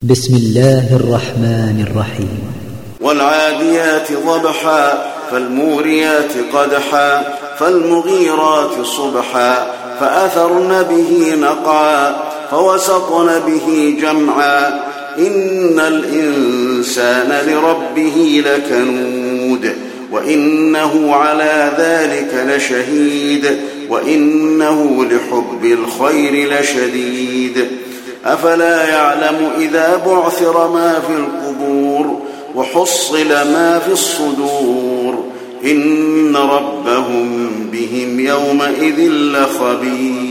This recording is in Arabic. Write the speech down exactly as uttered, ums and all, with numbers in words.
بسم الله الرحمن الرحيم. والعاديات ضبحا فالموريات قدحا فالمغيرات صبحا فأثرن به نقعا فوسطن به جمعا إن الإنسان لربه لكنود وإنه على ذلك لشهيد وإنه لحب الخير لشديد أفلا يعلم إذا بعثر ما في القبور وحصل ما في الصدور إن ربهم بهم يومئذ لخبير.